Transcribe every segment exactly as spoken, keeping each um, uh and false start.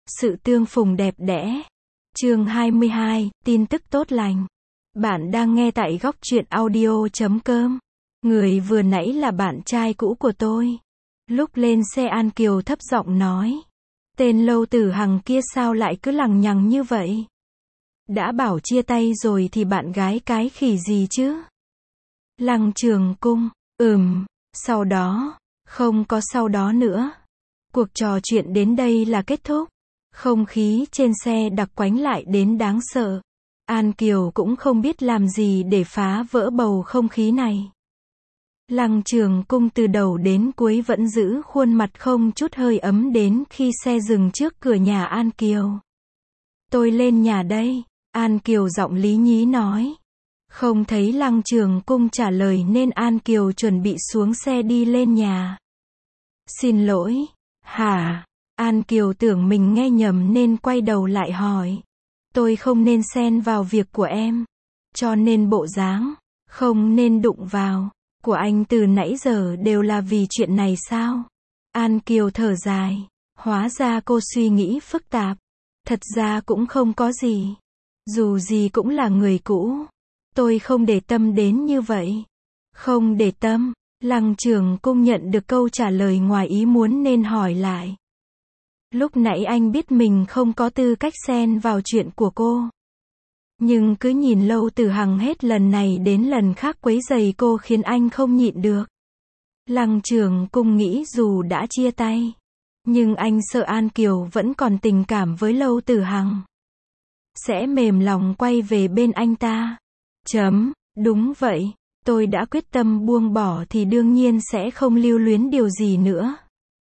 Sự tương phùng đẹp đẽ. Chương hai mươi hai, tin tức tốt lành. Bạn đang nghe tại góc truyện audio chấm com. Người vừa nãy là bạn trai cũ của tôi. Lúc lên xe An Kiều thấp giọng nói. Tên Lâu Tử Hằng kia sao lại cứ lằng nhằng như vậy? Đã bảo chia tay rồi thì bạn gái cái khỉ gì chứ? Lăng Trường Cung, ừm, sau đó, không có sau đó nữa. Cuộc trò chuyện đến đây là kết thúc. Không khí trên xe đặc quánh lại đến đáng sợ. An Kiều cũng không biết làm gì để phá vỡ bầu không khí này. Lăng Trường Cung từ đầu đến cuối vẫn giữ khuôn mặt không chút hơi ấm đến khi xe dừng trước cửa nhà An Kiều. Tôi lên nhà đây, An Kiều giọng lý nhí nói. Không thấy Lăng Trường Cung trả lời nên An Kiều chuẩn bị xuống xe đi lên nhà. Xin lỗi, hả? An Kiều tưởng mình nghe nhầm nên quay đầu lại hỏi. Tôi không nên xen vào việc của em. Cho nên bộ dáng, không nên đụng vào, của anh từ nãy giờ đều là vì chuyện này sao? An Kiều thở dài. Hóa ra cô suy nghĩ phức tạp. Thật ra cũng không có gì. Dù gì cũng là người cũ. Tôi không để tâm đến như vậy. Không để tâm. Lăng Trường Cung nhận được câu trả lời ngoài ý muốn nên hỏi lại. Lúc nãy anh biết mình không có tư cách xen vào chuyện của cô. Nhưng cứ nhìn Lâu Tử Hằng hết lần này đến lần khác quấy rầy cô khiến anh không nhịn được. Lăng Trường Cung nghĩ dù đã chia tay, nhưng anh sợ An Kiều vẫn còn tình cảm với Lâu Tử Hằng. Sẽ mềm lòng quay về bên anh ta. Chấm, đúng vậy, tôi đã quyết tâm buông bỏ thì đương nhiên sẽ không lưu luyến điều gì nữa.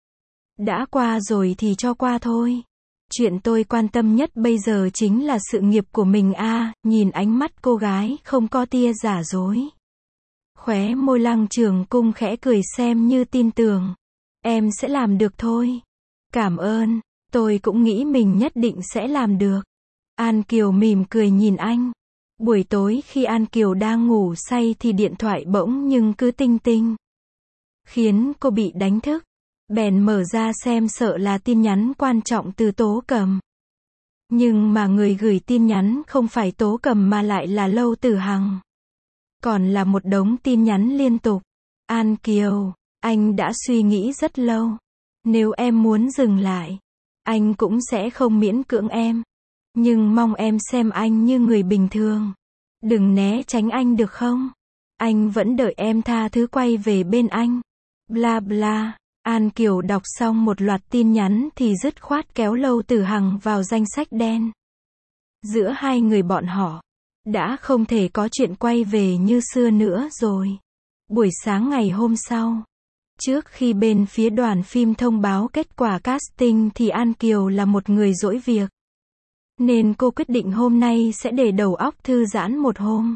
Đã qua rồi thì cho qua thôi. Chuyện tôi quan tâm nhất bây giờ chính là sự nghiệp của mình a. À, nhìn ánh mắt cô gái không có tia giả dối. Khóe môi Lăng Trường Cung khẽ cười xem như tin tưởng. Em sẽ làm được thôi. Cảm ơn, tôi cũng nghĩ mình nhất định sẽ làm được. An Kiều mỉm cười nhìn anh. Buổi tối khi An Kiều đang ngủ say thì điện thoại bỗng nhưng cứ tinh tinh. Khiến cô bị đánh thức. Bèn mở ra xem sợ là tin nhắn quan trọng từ Tố Cầm. Nhưng mà người gửi tin nhắn không phải Tố Cầm mà lại là Lâu Tử Hằng. Còn là một đống tin nhắn liên tục. An Kiều, anh đã suy nghĩ rất lâu. Nếu em muốn dừng lại, anh cũng sẽ không miễn cưỡng em. Nhưng mong em xem anh như người bình thường. Đừng né tránh anh được không? Anh vẫn đợi em tha thứ quay về bên anh. Bla bla. An Kiều đọc xong một loạt tin nhắn thì dứt khoát kéo Lâu Tử Hằng vào danh sách đen. Giữa hai người bọn họ, đã không thể có chuyện quay về như xưa nữa rồi. Buổi sáng ngày hôm sau, trước khi bên phía đoàn phim thông báo kết quả casting thì An Kiều là một người dỗi việc. Nên cô quyết định hôm nay sẽ để đầu óc thư giãn một hôm.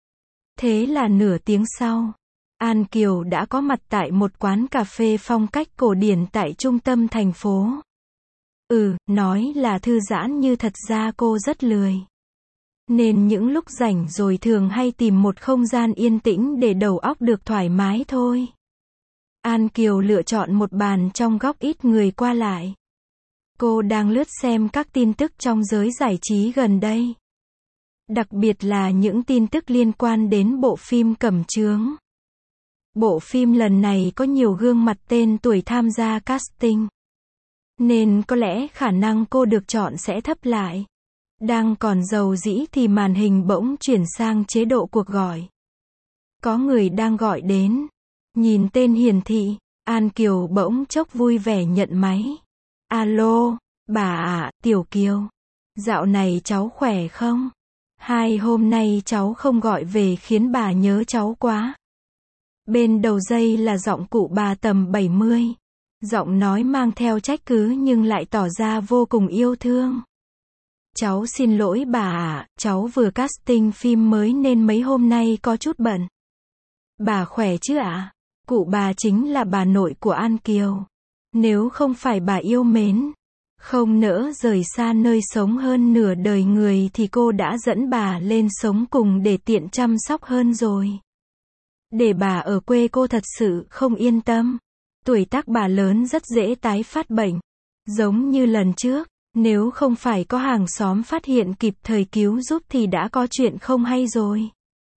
Thế là nửa tiếng sau, An Kiều đã có mặt tại một quán cà phê phong cách cổ điển tại trung tâm thành phố. Ừ, nói là thư giãn như thật ra cô rất lười. Nên những lúc rảnh rồi thường hay tìm một không gian yên tĩnh để đầu óc được thoải mái thôi. An Kiều lựa chọn một bàn trong góc ít người qua lại. Cô đang lướt xem các tin tức trong giới giải trí gần đây. Đặc biệt là những tin tức liên quan đến bộ phim Cẩm Chướng. Bộ phim lần này có nhiều gương mặt tên tuổi tham gia casting. Nên có lẽ khả năng cô được chọn sẽ thấp lại. Đang còn dầu dĩ thì màn hình bỗng chuyển sang chế độ cuộc gọi. Có người đang gọi đến. Nhìn tên hiển thị, An Kiều bỗng chốc vui vẻ nhận máy. Alo, bà ạ, Tiểu Kiều. Dạo này cháu khỏe không? Hai hôm nay cháu không gọi về khiến bà nhớ cháu quá. Bên đầu dây là giọng cụ bà tầm bảy mươi. Giọng nói mang theo trách cứ nhưng lại tỏ ra vô cùng yêu thương. Cháu xin lỗi bà ạ, cháu vừa casting phim mới nên mấy hôm nay có chút bận. Bà khỏe chứ ạ? Cụ bà chính là bà nội của An Kiều. Nếu không phải bà yêu mến, không nỡ rời xa nơi sống hơn nửa đời người thì cô đã dẫn bà lên sống cùng để tiện chăm sóc hơn rồi. Để bà ở quê cô thật sự không yên tâm. Tuổi tác bà lớn rất dễ tái phát bệnh. Giống như lần trước, Nếu không phải có hàng xóm phát hiện kịp thời cứu giúp thì đã có chuyện không hay rồi.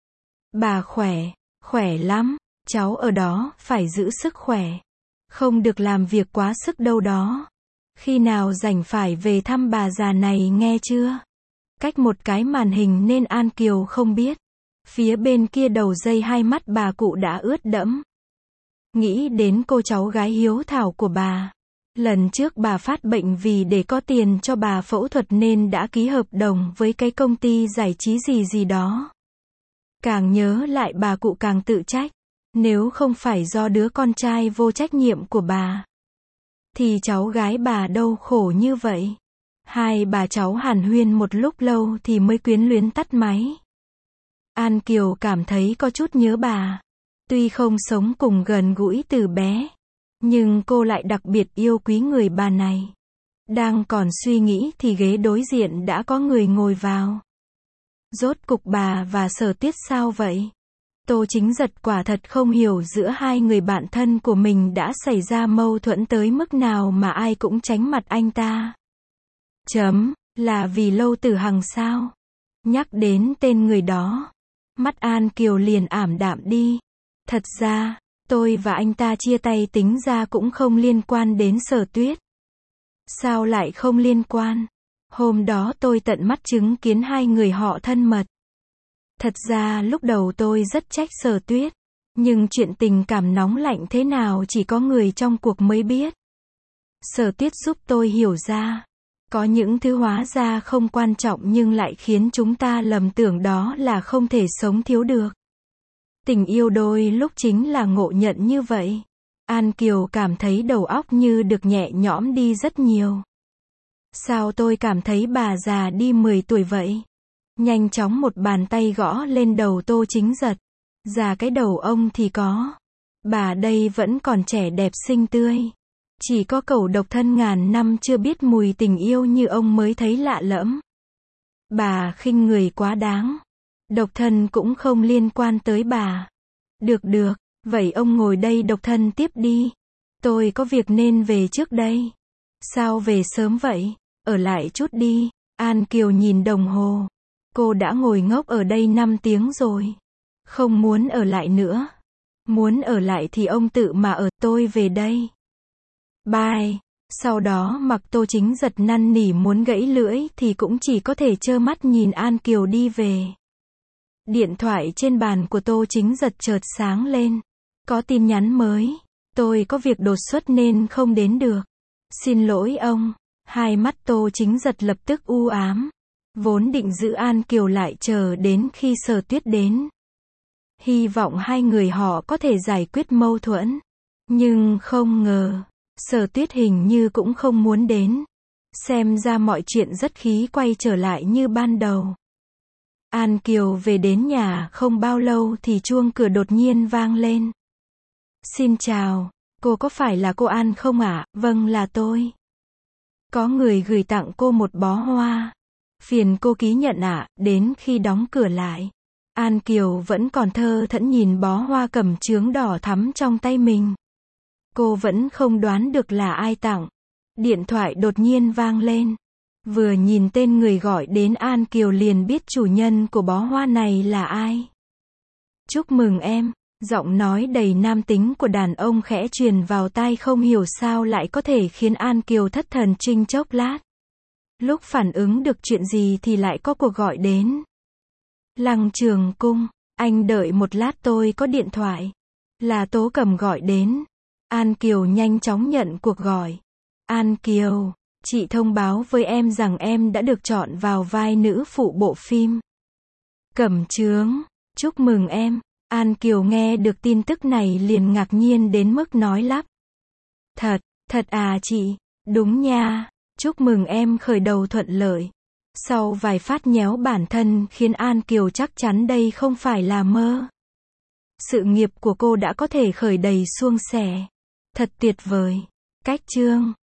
Bà khỏe, khỏe lắm, cháu ở đó, phải giữ sức khỏe. Không được làm việc quá sức đâu đó. Khi nào rảnh phải về thăm bà già này nghe chưa? Cách một cái màn hình nên An Kiều không biết. Phía bên kia đầu dây hai mắt bà cụ đã ướt đẫm. Nghĩ đến cô cháu gái hiếu thảo của bà. Lần trước bà phát bệnh vì để có tiền cho bà phẫu thuật nên đã ký hợp đồng với cái công ty giải trí gì gì đó. Càng nhớ lại bà cụ càng tự trách. Nếu không phải do đứa con trai vô trách nhiệm của bà, thì cháu gái bà đâu khổ như vậy. Hai bà cháu hàn huyên một lúc lâu thì mới quyến luyến tắt máy. An Kiều cảm thấy có chút nhớ bà. Tuy không sống cùng gần gũi từ bé, nhưng cô lại đặc biệt yêu quý người bà này. Đang còn suy nghĩ thì ghế đối diện đã có người ngồi vào. Rốt cục bà và Sở Tuyết sao vậy? Tô Chính Giật quả thật không hiểu giữa hai người bạn thân của mình đã xảy ra mâu thuẫn tới mức nào mà ai cũng tránh mặt anh ta. Chấm, là vì Lâu Tử Hằng sao? Nhắc đến tên người đó, mắt An Kiều liền ảm đạm đi. Thật ra, tôi và anh ta chia tay tính ra cũng không liên quan đến Sở Tuyết. Sao lại không liên quan? Hôm đó tôi tận mắt chứng kiến hai người họ thân mật. Thật ra lúc đầu tôi rất trách Sở Tuyết, nhưng chuyện tình cảm nóng lạnh thế nào chỉ có người trong cuộc mới biết. Sở Tuyết giúp tôi hiểu ra, có những thứ hóa ra không quan trọng nhưng lại khiến chúng ta lầm tưởng đó là không thể sống thiếu được. Tình yêu đôi lúc chính là ngộ nhận như vậy. An Kiều cảm thấy đầu óc như được nhẹ nhõm đi rất nhiều. Sao tôi cảm thấy bà già đi mười tuổi vậy? Nhanh chóng một bàn tay gõ lên đầu Tô Chính Giật. Già cái đầu ông thì có. Bà đây vẫn còn trẻ đẹp xinh tươi. Chỉ có cẩu độc thân ngàn năm chưa biết mùi tình yêu như ông mới thấy lạ lẫm. Bà khinh người quá đáng. Độc thân cũng không liên quan tới bà. Được được, vậy ông ngồi đây độc thân tiếp đi. Tôi có việc nên về trước đây. Sao về sớm vậy? Ở lại chút đi. An Kiều nhìn đồng hồ. Cô đã ngồi ngốc ở đây năm tiếng rồi. Không muốn ở lại nữa. Muốn ở lại thì ông tự mà ở, tôi về đây. Bye. Sau đó mặc Tô Chính Giật năn nỉ muốn gãy lưỡi thì cũng chỉ có thể trơ mắt nhìn An Kiều đi về. Điện thoại trên bàn của Tô Chính Giật chợt sáng lên. Có tin nhắn mới. Tôi có việc đột xuất nên không đến được. Xin lỗi ông. Hai mắt Tô Chính Giật lập tức u ám. Vốn định giữ An Kiều lại chờ đến khi Sở Tuyết đến. Hy vọng hai người họ có thể giải quyết mâu thuẫn. Nhưng không ngờ, Sở Tuyết hình như cũng không muốn đến. Xem ra mọi chuyện rất khí quay trở lại như ban đầu. An Kiều về đến nhà không bao lâu thì chuông cửa đột nhiên vang lên. Xin chào, cô có phải là cô An không ạ? À? Vâng là tôi. Có người gửi tặng cô một bó hoa. Phiền cô ký nhận ạ, à, đến khi đóng cửa lại. An Kiều vẫn còn thơ thẫn nhìn bó hoa cẩm chướng đỏ thắm trong tay mình. Cô vẫn không đoán được là ai tặng. Điện thoại đột nhiên vang lên. Vừa nhìn tên người gọi đến An Kiều liền biết chủ nhân của bó hoa này là ai. Chúc mừng em. Giọng nói đầy nam tính của đàn ông khẽ truyền vào tai không hiểu sao lại có thể khiến An Kiều thất thần trinh chốc lát. Lúc phản ứng được chuyện gì thì lại có cuộc gọi đến. Lăng Trường Cung, anh đợi một lát tôi có điện thoại. Là Tố Cầm gọi đến. An Kiều nhanh chóng nhận cuộc gọi. An Kiều, chị thông báo với em rằng em đã được chọn vào vai nữ phụ bộ phim Cẩm Chướng. Chúc mừng em. An Kiều nghe được tin tức này liền ngạc nhiên đến mức nói lắp. Thật, thật à chị? Đúng nha. Chúc mừng em khởi đầu thuận lợi. Sau vài phát nhéo bản thân khiến An Kiều chắc chắn đây không phải là mơ. Sự nghiệp của cô đã có thể khởi đầy suôn sẻ. Thật tuyệt vời. Cách chương